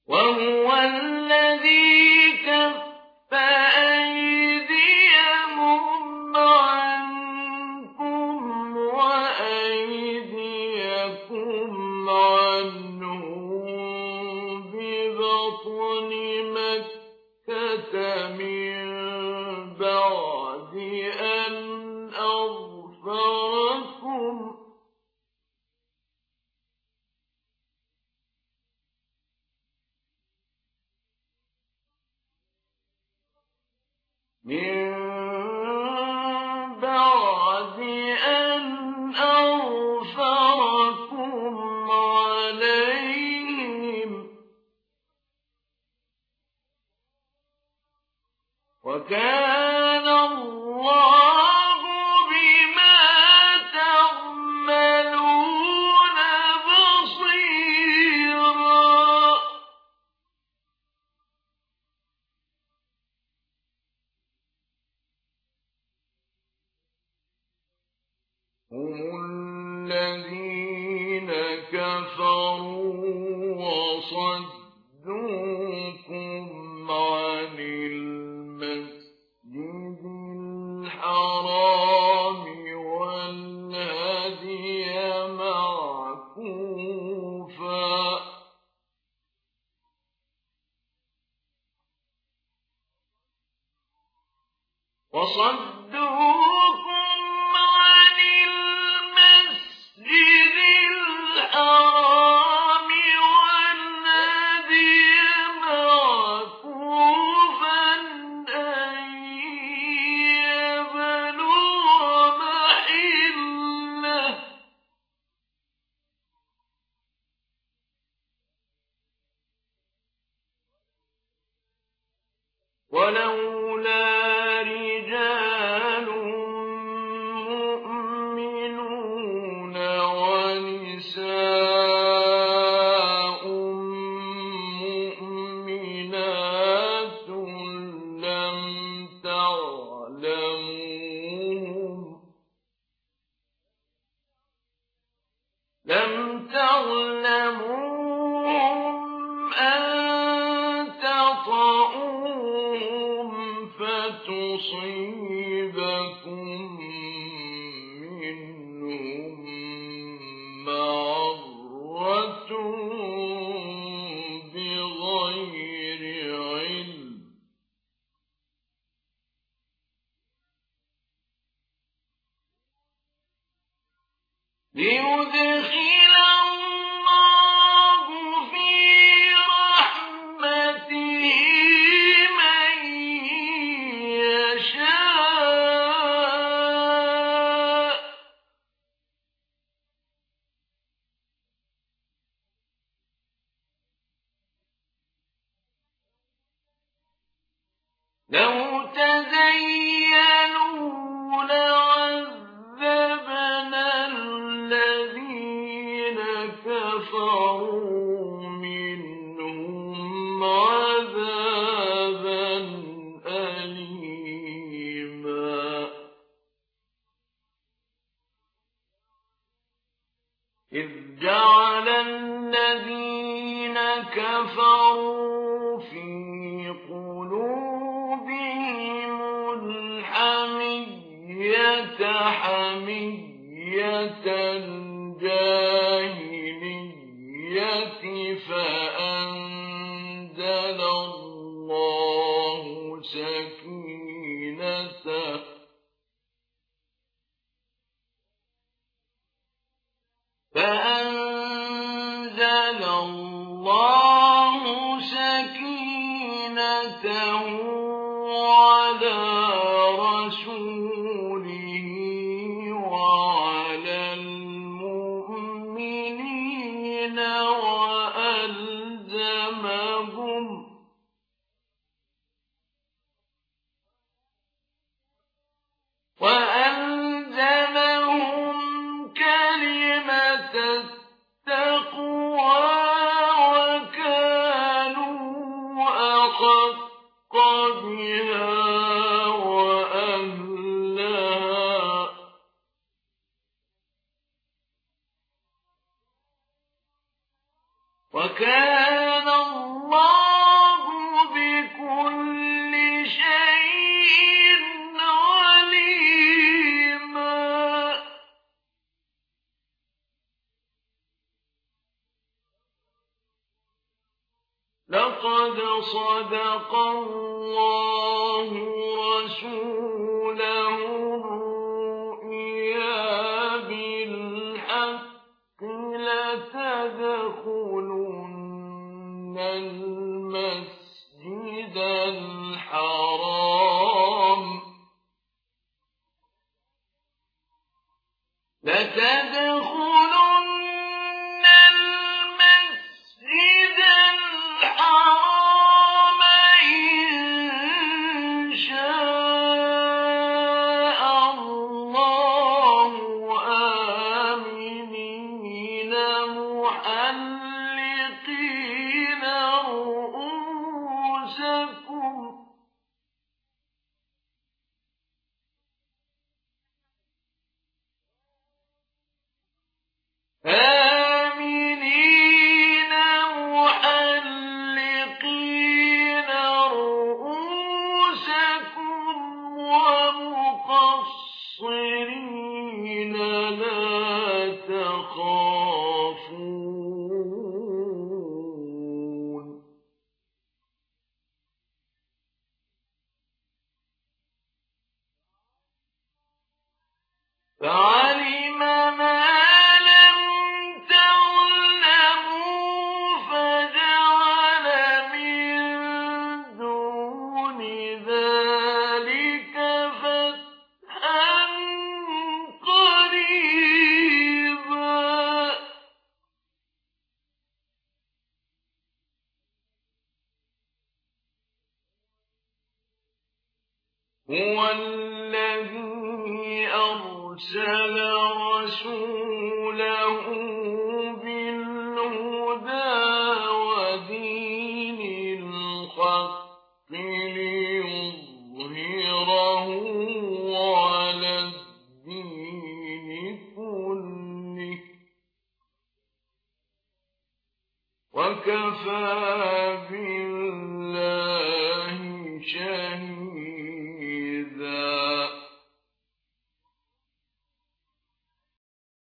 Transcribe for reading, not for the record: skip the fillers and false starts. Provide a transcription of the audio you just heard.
وهو الذي كف أيديهم عنكم وأيديكم عنهم ببطن مكة من بعد أن أظفركم عليهم وكان الله بما تعملون بصيرا. هم الذين كفروا وصدوكم عن المسجد الحرام والهدي معكوفا أن يبلغ محله ولولا رجال مؤمنون ونساء مؤمنات لم تعلموهم أن تطؤوهم فتصيبكم منهم معرة بغير علم ليدخل الله في رحمته من يشاء لو تزينوا لعذبنا الذين كفروا منهم عذابا أليما إذ جعل الذين كفروا في قلوبهم الحمية حمية الجاهلية فأنزل الله سكينته على رسوله وعلى المؤمنين وألزمهم كلمة التقوى وكانوا أحق بها وأهلها وكان الله بكل شيء عليما. لقد صدق الله رسوله الرؤيا بالحق لتدخلن المسجد الحرام إن شاء الله آمنين محلقين رؤوسكم ومقصرين لا تخافون. فعلم ما لم تعلموا فجعل من دون ذلك فتحا قريبا. هو الذي أرسل رسوله بالهدى ودين الحق ليظهره على الدين كله وكفى بالله شهيدا.